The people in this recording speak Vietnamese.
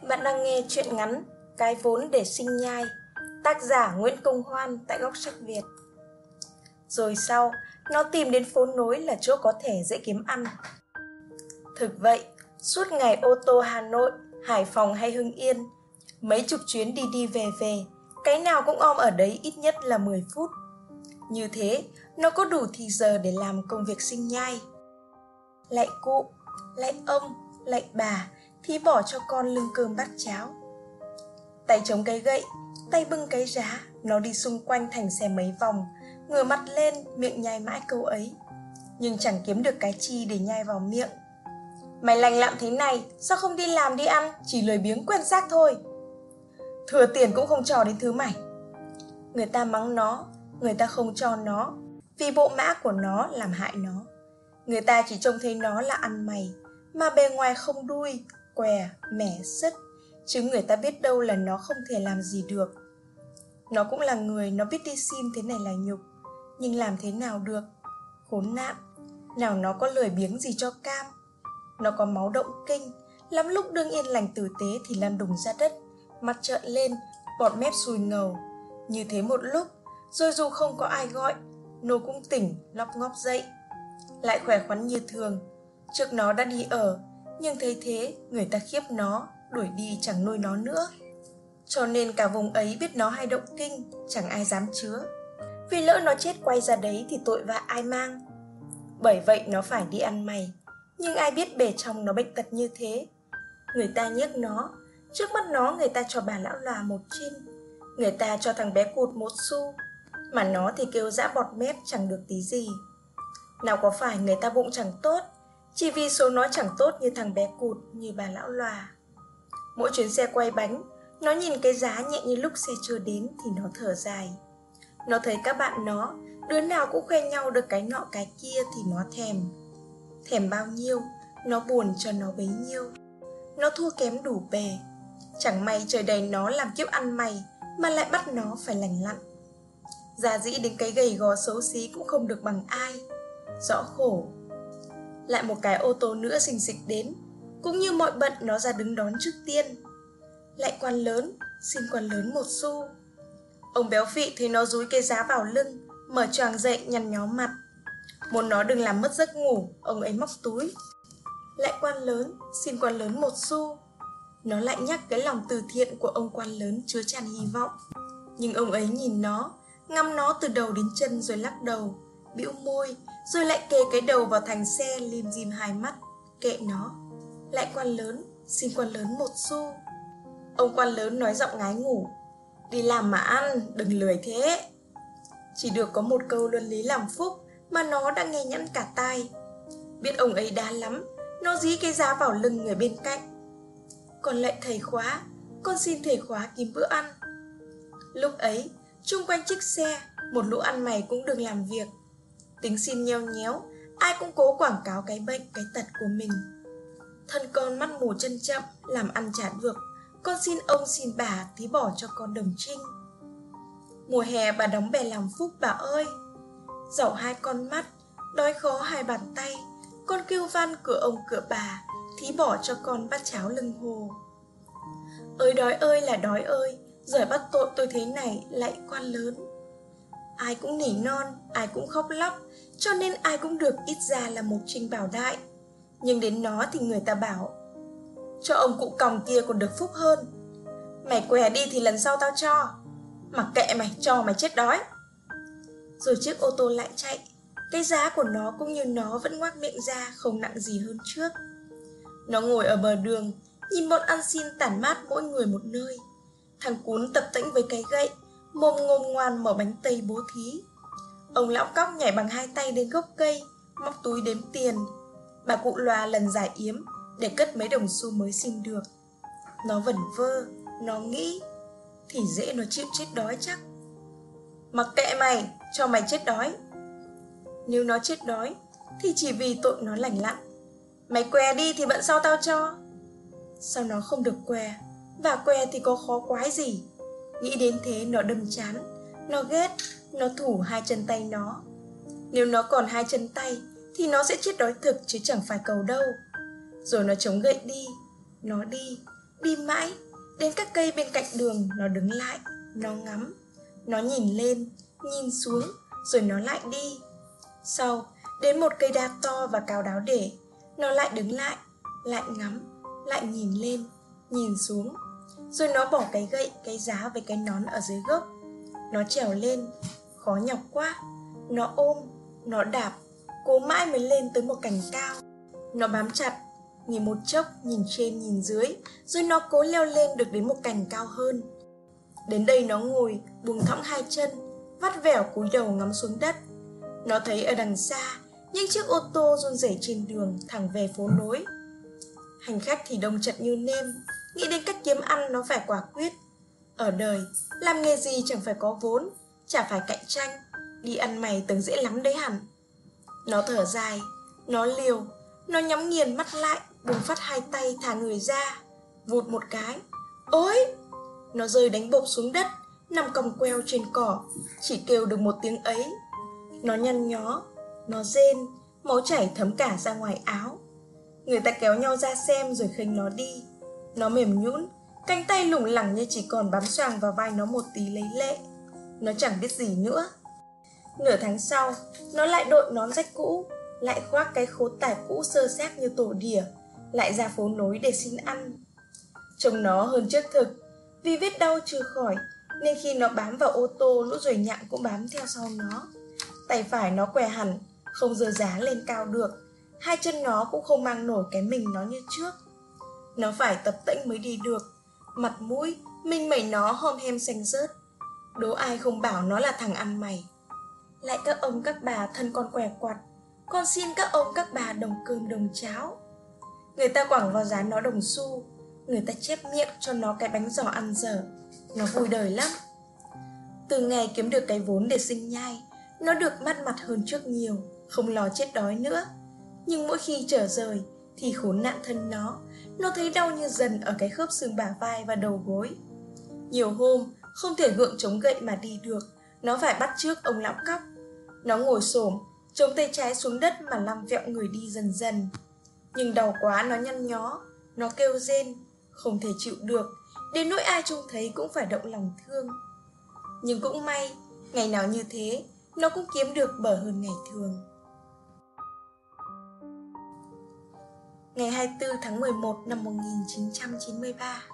Bạn đang nghe truyện ngắn Cái vốn để sinh nhai, tác giả Nguyễn Công Hoan tại Góc Sách Việt. Rồi sau, nó tìm đến phố nối là chỗ có thể dễ kiếm ăn. Thực vậy, suốt ngày ô tô Hà Nội, Hải Phòng hay Hưng Yên, mấy chục chuyến đi đi về về, cái nào cũng om ở đấy ít nhất là 10 phút. Như thế, nó có đủ thì giờ để làm công việc sinh nhai. Lạy cụ, lạy ông, lạy bà, thì bỏ cho con lưng cơm bát cháo. Tay chống cái gậy, tay bưng cái giá, nó đi xung quanh thành xe mấy vòng, ngửa mặt lên, miệng nhai mãi câu ấy, nhưng chẳng kiếm được cái chi để nhai vào miệng. Mày lành lặn thế này, sao không đi làm đi ăn, chỉ lười biếng quen xác thôi. Thừa tiền cũng không cho đến thứ mày. Người ta mắng nó, người ta không cho nó, vì bộ mã của nó làm hại nó. Người ta chỉ trông thấy nó là ăn mày, mà bề ngoài không đuôi, què, mẻ, sứt, chứ người ta biết đâu là nó không thể làm gì được. Nó cũng là người, nó biết đi xin thế này là nhục, nhưng làm thế nào được. Khốn nạn, nào nó có lười biếng gì cho cam. Nó có máu động kinh, lắm lúc đương yên lành tử tế thì lăn đùng ra đất, mặt trợn lên, bọt mép sùi ngầu. Như thế một lúc, rồi dù không có ai gọi, nó cũng tỉnh, lóc ngóc dậy. Lại khỏe khoắn như thường. Trước nó đã đi ở, nhưng thấy thế người ta khiếp nó, đuổi đi chẳng nuôi nó nữa. Cho nên cả vùng ấy biết nó hay động kinh, chẳng ai dám chứa. Vì lỡ nó chết quay ra đấy thì tội vạ ai mang. Bởi vậy nó phải đi ăn mày. Nhưng ai biết bề trong nó bệnh tật như thế. Người ta nhức nó, trước mắt nó người ta cho bà lão lòa một trinh, người ta cho thằng bé cụt một xu, mà nó thì kêu dã bọt mép chẳng được tí gì. Nào có phải người ta bụng chẳng tốt, chỉ vì số nó chẳng tốt như thằng bé cụt, như bà lão lòa. Mỗi chuyến xe quay bánh, nó nhìn cái giá nhẹ như lúc xe chưa đến thì nó thở dài. Nó thấy các bạn nó, đứa nào cũng khoe nhau được cái nọ cái kia thì nó thèm. Thèm bao nhiêu, nó buồn cho nó bấy nhiêu. Nó thua kém đủ bề. Chẳng may trời đầy nó làm kiếp ăn mày, mà lại bắt nó phải lành lặn. Già dĩ đến cái gầy gò xấu xí cũng không được bằng ai. Rõ khổ. Lại một cái ô tô nữa xình xịch đến, cũng như mọi bận nó ra đứng đón trước tiên. Lại quan lớn, xin quan lớn một xu. Ông béo phị thấy nó dúi cây giá vào lưng, mở choàng dậy nhăn nhó mặt. Muốn nó đừng làm mất giấc ngủ, ông ấy móc túi. Lại quan lớn, xin quan lớn một xu. Nó lại nhắc cái lòng từ thiện của ông quan lớn chứa tràn hy vọng. Nhưng ông ấy nhìn nó, ngắm nó từ đầu đến chân rồi lắc đầu, bĩu môi, rồi lại kề cái đầu vào thành xe lim dim hai mắt. Kệ nó. Lại quan lớn, xin quan lớn một xu. Ông quan lớn nói giọng ngái ngủ, đi làm mà ăn, đừng lười thế. Chỉ được có một câu luân lý làm phúc mà nó đã nghe nhẵn cả tai. Biết ông ấy đá lắm, nó dí cái giá vào lưng người bên cạnh. Còn lại thầy khóa, con xin thầy khóa kiếm bữa ăn. Lúc ấy, chung quanh chiếc xe, một lũ ăn mày cũng được làm việc. Tính xin nheo nhéo, ai cũng cố quảng cáo cái bệnh, cái tật của mình. Thân con mắt mù chân chậm, làm ăn chả được, con xin ông xin bà tí bỏ cho con đồng trinh. Mùa hè bà đóng bè làm phúc bà ơi. Dẫu hai con mắt, đói khó hai bàn tay, con kêu van cửa ông cửa bà, thí bỏ cho con bát cháo lưng hồ. Ơi là đói ơi, giỏi bắt tội tôi thế này, lạy quan lớn. Ai cũng nỉ non, ai cũng khóc lóc, cho nên ai cũng được ít ra là một trinh bảo đại. Nhưng đến nó thì người ta bảo, cho ông cụ còng kia còn được phúc hơn. Mày què đi thì lần sau tao cho. Mặc kệ mày, cho mày chết đói. Rồi chiếc ô tô lại chạy. Cái giá của nó cũng như nó vẫn ngoác miệng ra, không nặng gì hơn trước. Nó ngồi ở bờ đường, nhìn bọn ăn xin tản mát mỗi người một nơi. Thằng cún tập tễnh với cái gậy, mồm ngồm ngoan mở bánh tây bố thí. Ông lão cóc nhảy bằng hai tay đến gốc cây, móc túi đếm tiền. Bà cụ lòa lần giải yếm để cất mấy đồng xu mới xin được. Nó vẩn vơ, nó nghĩ, thì dễ nó chịu chết đói chắc. Mặc kệ mày, cho mày chết đói. Nếu nó chết đói thì chỉ vì tội nó lành lặn. Mày què đi thì bận sau tao cho. Sao nó không được què, và què thì có khó quái gì. Nghĩ đến thế nó đâm chán, nó ghét, nó thủ hai chân tay nó. Nếu nó còn hai chân tay thì nó sẽ chết đói thực chứ chẳng phải cầu đâu. Rồi nó chống gậy đi, nó đi, Đi mãi, đến các cây bên cạnh đường nó đứng lại, nó ngắm. Nó nhìn lên, nhìn xuống, rồi nó lại đi. Sau, đến một cây đa to và cao đáo để, nó lại đứng lại ngắm, lại nhìn lên, nhìn xuống. Rồi nó bỏ cái gậy, cái giá với cái nón ở dưới gốc. Nó trèo lên, khó nhọc quá. Nó ôm, nó đạp, cố mãi mới lên tới một cành cao. Nó bám chặt, nghỉ một chốc, nhìn trên nhìn dưới, rồi nó cố leo lên được đến một cành cao hơn. Đến đây nó ngồi, buông thõng hai chân, vắt vẻo cúi đầu ngắm xuống đất. Nó thấy ở đằng xa những chiếc ô tô run rẩy trên đường thẳng về phố nối. Hành khách thì đông chật như nêm. Nghĩ đến cách kiếm ăn nó phải quả quyết. Ở đời, làm nghề gì chẳng phải có vốn, chả phải cạnh tranh. Đi ăn mày tưởng dễ lắm đấy hẳn. Nó thở dài, nó liều, nó nhắm nghiền mắt lại, bùng phát hai tay thả người ra. Vụt một cái, ôi! Nó rơi đánh bộp xuống đất, nằm còng queo trên cỏ, chỉ kêu được một tiếng ấy. Nó nhăn nhó, nó rên, máu chảy thấm cả ra ngoài áo. Người ta kéo nhau ra xem rồi khênh nó đi. Nó mềm nhũn, cánh tay lủng lẳng như chỉ còn bám xoàng vào vai nó một tí lấy lệ. Nó chẳng biết gì nữa. Nửa tháng sau, nó lại đội nón rách cũ, lại khoác cái khố tải cũ sơ xác như tổ đỉa, lại ra phố nối để xin ăn. Trông nó hơn trước thực, vì vết đau chưa khỏi, nên khi nó bám vào ô tô, lũ ruồi nhặng cũng bám theo sau nó. Tay phải nó què hẳn, không giơ giá lên cao được. Hai chân nó cũng không mang nổi cái mình nó như trước. Nó phải tập tễnh mới đi được. Mặt mũi, mình mẩy nó hom hem xanh rớt. Đố ai không bảo nó là thằng ăn mày. Lại các ông các bà thân con què quặt, con xin các ông các bà đồng cơm đồng cháo. Người ta quẳng vào giá nó đồng xu, người ta chép miệng cho nó cái bánh giò ăn dở. Nó vui đời lắm. Từ ngày kiếm được cái vốn để sinh nhai, nó được mát mặt hơn trước nhiều, không lo chết đói nữa. Nhưng mỗi khi trở rời thì khốn nạn thân nó thấy đau như dần ở cái khớp xương bả vai và đầu gối. Nhiều hôm không thể gượng chống gậy mà đi được, nó phải bắt chước ông lão cóc. Nó ngồi xổm, chống tay trái xuống đất mà lăm vẹo người đi dần dần. Nhưng đau quá nó nhăn nhó, nó kêu rên, không thể chịu được, đến nỗi ai trông thấy cũng phải động lòng thương. Nhưng cũng may, ngày nào như thế, nó cũng kiếm được bở hơn ngày thường. Ngày 24 tháng 11 năm 1993,